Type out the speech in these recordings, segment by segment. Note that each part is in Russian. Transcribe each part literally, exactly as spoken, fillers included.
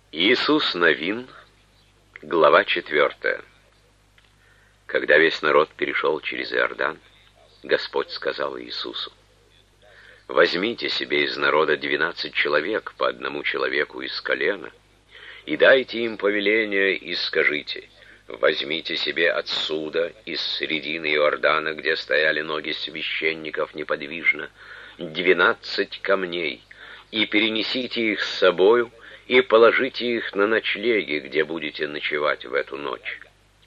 Иисус Навин, глава четвертая. Когда весь народ перешел через Иордан, Господь сказал Иисусу: «Возьмите себе из народа двенадцать человек, по одному человеку из колена, и дайте им повеление, и скажите: возьмите себе отсюда, из середины Иордана, где стояли ноги священников неподвижно, двенадцать камней, и перенесите их с собою, и положите их на ночлеги, где будете ночевать в эту ночь».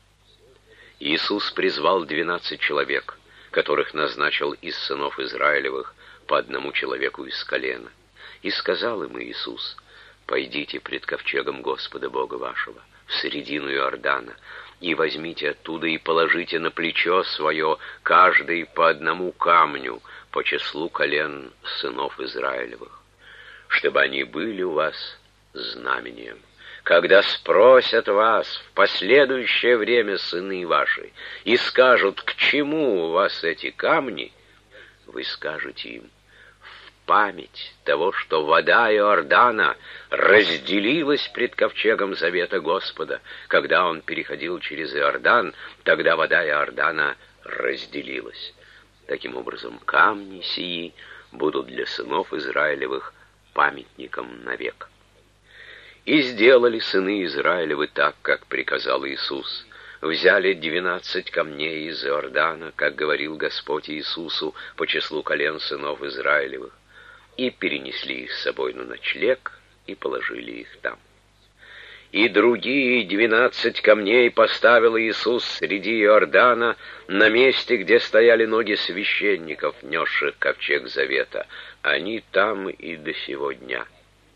Иисус призвал двенадцать человек, которых назначил из сынов Израилевых, по одному человеку из колена. И сказал им Иисус: «Пойдите пред ковчегом Господа Бога вашего в середину Иордана, и возьмите оттуда и положите на плечо свое каждый по одному камню по числу колен сынов Израилевых, чтобы они были у вас знамением. Когда спросят вас в последующее время сыны ваши и скажут: к чему у вас эти камни, вы скажете им: в память того, что вода Иордана разделилась пред ковчегом завета Господа. Когда он переходил через Иордан, тогда вода Иордана разделилась. Таким образом, камни сии будут для сынов Израилевых памятником навек». И сделали сыны Израилевы так, как приказал Иисус. Взяли двенадцать камней из Иордана, как говорил Господь Иисусу, по числу колен сынов Израилевых, и перенесли их с собой на ночлег, и положили их там. И другие двенадцать камней поставил Иисус среди Иордана, на месте, где стояли ноги священников, несших ковчег завета. Они там и до сего дня.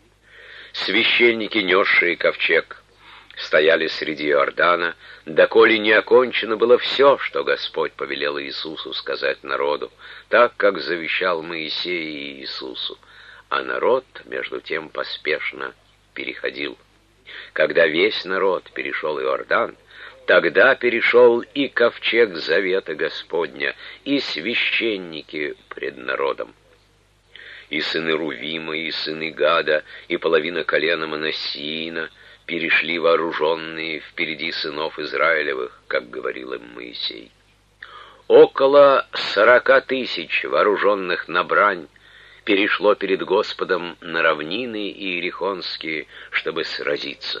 Священники, несшие ковчег, стояли среди Иордана, доколе не окончено было все, что Господь повелел Иисусу сказать народу, так, как завещал Моисей и Иисусу. А народ, между тем, поспешно переходил. Когда весь народ перешел Иордан, тогда перешел и ковчег завета Господня, и священники пред народом. И сыны Рувима, и сыны Гада, и половина колена Манассиина перешли вооруженные впереди сынов Израилевых, как говорил им Моисей. Около сорока тысяч вооруженных на брань перешло перед Господом на равнины иерихонские, чтобы сразиться.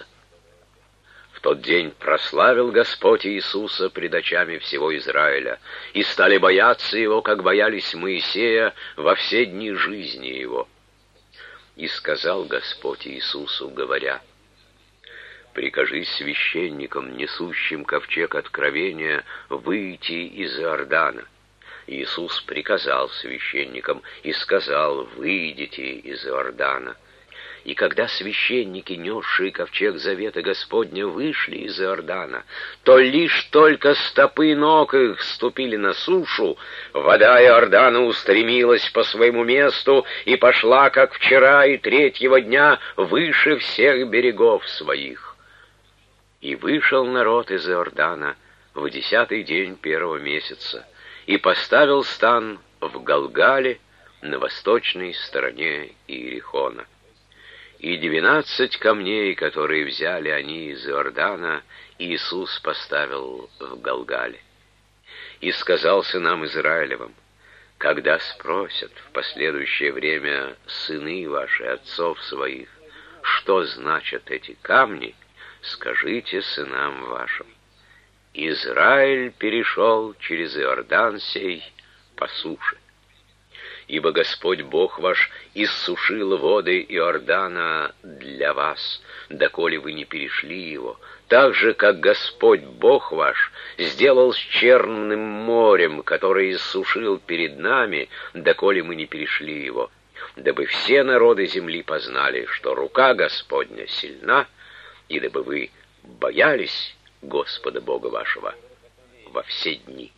В тот день прославил Господь Иисуса пред очами всего Израиля, и стали бояться Его, как боялись Моисея во все дни жизни Его. И сказал Господь Иисусу, говоря: «Прикажи священникам, несущим ковчег откровения, выйти из Иордана». Иисус приказал священникам и сказал: «Выйдите из Иордана». И когда священники, несшие ковчег завета Господня, вышли из Иордана, то лишь только стопы ног их ступили на сушу, вода Иордана устремилась по своему месту и пошла, как вчера и третьего дня, выше всех берегов своих. И вышел народ из Иордана в десятый день первого месяца и поставил стан в Галгале на восточной стороне Иерихона. И двенадцать камней, которые взяли они из Иордана, Иисус поставил в Галгале. И сказал сынам Израилевым: когда спросят в последующее время сыны ваши отцов своих, что значат эти камни, скажите сынам вашим: Израиль перешел через Иордан сей по суше. Ибо Господь Бог ваш иссушил воды Иордана для вас, доколе вы не перешли его, так же, как Господь Бог ваш сделал с Черным морем, которое иссушил перед нами, доколе мы не перешли его, дабы все народы земли познали, что рука Господня сильна, и дабы вы боялись Господа Бога вашего во все дни.